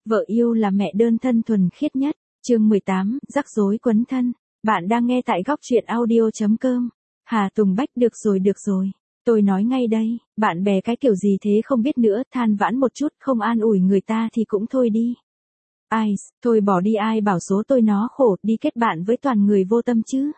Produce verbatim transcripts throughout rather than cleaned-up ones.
Vợ yêu là mẹ đơn thân thuần khiết nhất. Chương mười tám, rắc rối quấn thân. Bạn đang nghe tại góc truyện audio chấm com. Hà Tùng Bách, được rồi được rồi. Tôi nói ngay đây, bạn bè cái kiểu gì thế không biết nữa, than vãn một chút, không an ủi người ta thì cũng thôi đi. Ai, thôi bỏ đi, ai bảo số tôi nó khổ, đi kết bạn với toàn người vô tâm chứ.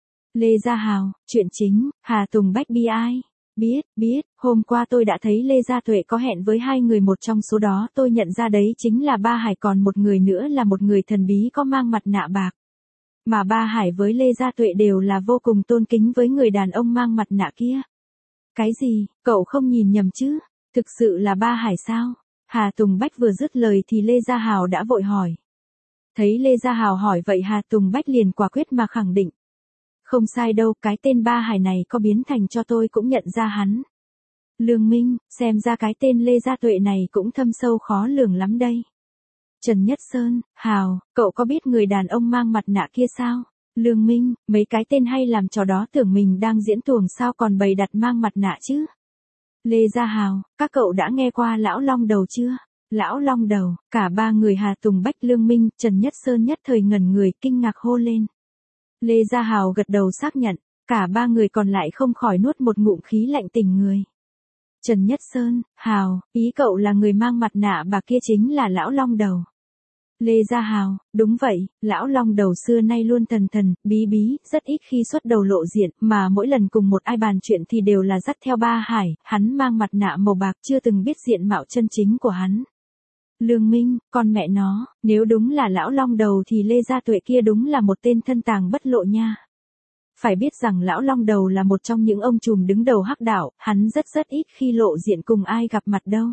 Lê Gia Hào, chuyện chính, Hà Tùng Bách bi ai. Biết, biết, hôm qua tôi đã thấy Lê Gia Tuệ có hẹn với hai người, một trong số đó tôi nhận ra đấy chính là Ba Hải, còn một người nữa là một người thần bí có mang mặt nạ bạc. Mà Ba Hải với Lê Gia Tuệ đều là vô cùng tôn kính với người đàn ông mang mặt nạ kia. Cái gì, cậu không nhìn nhầm chứ? Thực sự là Ba Hải sao? Hà Tùng Bách vừa dứt lời thì Lê Gia Hào đã vội hỏi. Thấy Lê Gia Hào hỏi vậy Hà Tùng Bách liền quả quyết mà khẳng định. Không sai đâu, cái tên Ba Hải này có biến thành cho tôi cũng nhận ra hắn. Lương Minh, xem ra cái tên Lê Gia Tuệ này cũng thâm sâu khó lường lắm đây. Trần Nhất Sơn, Hào, cậu có biết người đàn ông mang mặt nạ kia sao? Lương Minh, mấy cái tên hay làm trò đó tưởng mình đang diễn tuồng sao còn bày đặt mang mặt nạ chứ? Lê Gia Hào, các cậu đã nghe qua Lão Long Đầu chưa? Lão Long Đầu, cả ba người Hà Tùng Bách, Lương Minh, Trần Nhất Sơn nhất thời ngẩn người, kinh ngạc hô lên. Lê Gia Hào gật đầu xác nhận, cả ba người còn lại không khỏi nuốt một ngụm khí lạnh tỉnh người. Trần Nhất Sơn, Hào, ý cậu là người mang mặt nạ bạc kia chính là Lão Long Đầu. Lê Gia Hào, đúng vậy, Lão Long Đầu xưa nay luôn thần thần, bí bí, rất ít khi xuất đầu lộ diện, mà mỗi lần cùng một ai bàn chuyện thì đều là dắt theo Ba Hải, hắn mang mặt nạ màu bạc, chưa từng biết diện mạo chân chính của hắn. Lương Minh, con mẹ nó, nếu đúng là Lão Long Đầu thì Lê Gia Tuệ kia đúng là một tên thân tàng bất lộ nha. Phải biết rằng Lão Long Đầu là một trong những ông trùm đứng đầu hắc đạo, hắn rất rất ít khi lộ diện cùng ai gặp mặt đâu.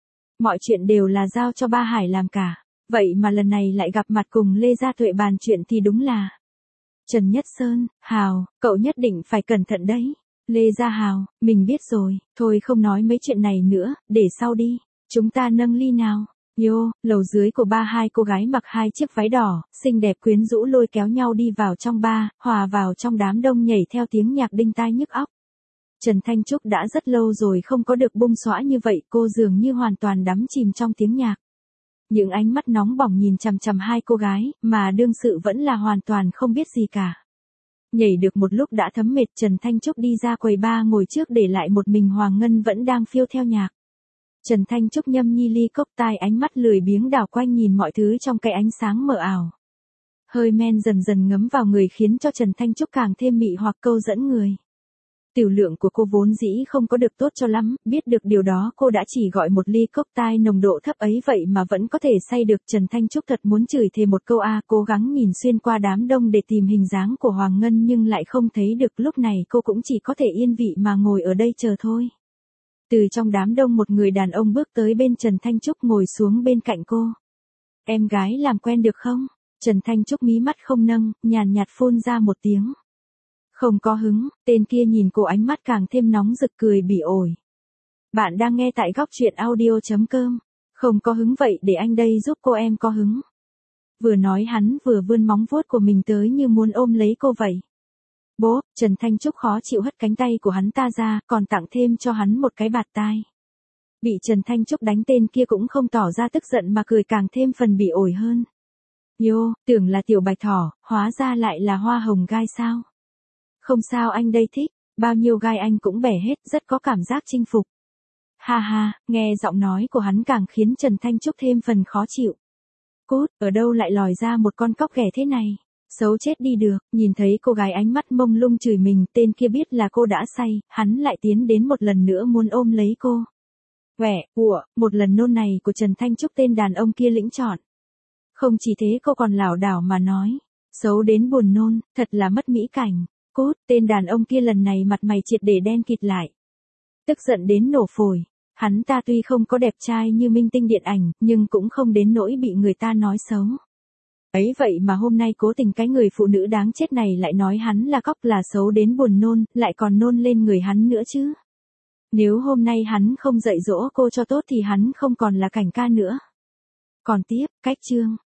Mọi chuyện đều là giao cho Ba Hải làm cả, vậy mà lần này lại gặp mặt cùng Lê Gia Tuệ bàn chuyện thì đúng là. Trần Nhất Sơn, Hào, cậu nhất định phải cẩn thận đấy. Lê Gia Hào, mình biết rồi, thôi không nói mấy chuyện này nữa, để sau đi, chúng ta nâng ly nào. Yo, lầu dưới của ba, hai cô gái mặc hai chiếc váy đỏ, xinh đẹp quyến rũ lôi kéo nhau đi vào trong ba, hòa vào trong đám đông nhảy theo tiếng nhạc đinh tai nhức óc. Trần Thanh Trúc đã rất lâu rồi không có được bung xõa như vậy, cô dường như hoàn toàn đắm chìm trong tiếng nhạc. Những ánh mắt nóng bỏng nhìn chằm chằm hai cô gái, mà đương sự vẫn là hoàn toàn không biết gì cả. Nhảy được một lúc đã thấm mệt, Trần Thanh Trúc đi ra quầy ba ngồi trước để lại một mình Hoàng Ngân vẫn đang phiêu theo nhạc. Trần Thanh Trúc nhâm nhi ly cốc tai, ánh mắt lười biếng đảo quanh nhìn mọi thứ trong cái ánh sáng mờ ảo. Hơi men dần dần ngấm vào người khiến cho Trần Thanh Trúc càng thêm mị hoặc câu dẫn người. Tiểu lượng của cô vốn dĩ không có được tốt cho lắm, biết được điều đó cô đã chỉ gọi một ly cốc tai nồng độ thấp ấy vậy mà vẫn có thể say được. Trần Thanh Trúc thật muốn chửi thề một câu a, cố gắng nhìn xuyên qua đám đông để tìm hình dáng của Hoàng Ngân nhưng lại không thấy được, lúc này cô cũng chỉ có thể yên vị mà ngồi ở đây chờ thôi. Từ trong đám đông một người đàn ông bước tới bên Trần Thanh Trúc ngồi xuống bên cạnh cô. Em gái làm quen được không? Trần Thanh Trúc mí mắt không nâng, nhàn nhạt phun ra một tiếng. Không có hứng, tên kia nhìn cô ánh mắt càng thêm nóng rực cười bỉ ổi. Bạn đang nghe tại góc truyện audio chấm com. Không có hứng vậy để anh đây giúp cô em có hứng. Vừa nói hắn vừa vươn móng vuốt của mình tới như muốn ôm lấy cô vậy. Bố, Trần Thanh Trúc khó chịu hất cánh tay của hắn ta ra, còn tặng thêm cho hắn một cái bạt tai. Bị Trần Thanh Trúc đánh, tên kia cũng không tỏ ra tức giận mà cười càng thêm phần bỉ ổi hơn. Yo, tưởng là tiểu bạch thỏ, hóa ra lại là hoa hồng gai sao? Không sao, anh đây thích, bao nhiêu gai anh cũng bẻ hết, rất có cảm giác chinh phục. Ha ha, nghe giọng nói của hắn càng khiến Trần Thanh Trúc thêm phần khó chịu. Cút, ở đâu lại lòi ra một con cóc ghẻ thế này? Xấu chết đi được, nhìn thấy cô gái ánh mắt mông lung chửi mình, tên kia biết là cô đã say, hắn lại tiến đến một lần nữa muốn ôm lấy cô. Quẻ, ủa, một lần nôn này của Trần Thanh Trúc tên đàn ông kia lĩnh chọn. Không chỉ thế cô còn lảo đảo mà nói, xấu đến buồn nôn, thật là mất mỹ cảnh. Cút, tên đàn ông kia lần này mặt mày triệt để đen kịt lại. Tức giận đến nổ phổi, hắn ta tuy không có đẹp trai như minh tinh điện ảnh, nhưng cũng không đến nỗi bị người ta nói xấu. Ấy vậy mà hôm nay cố tình cái người phụ nữ đáng chết này lại nói hắn là cóc, là xấu đến buồn nôn, lại còn nôn lên người hắn nữa chứ. Nếu hôm nay hắn không dạy dỗ cô cho tốt thì hắn không còn là Cảnh ca nữa. Còn tiếp, cách chương,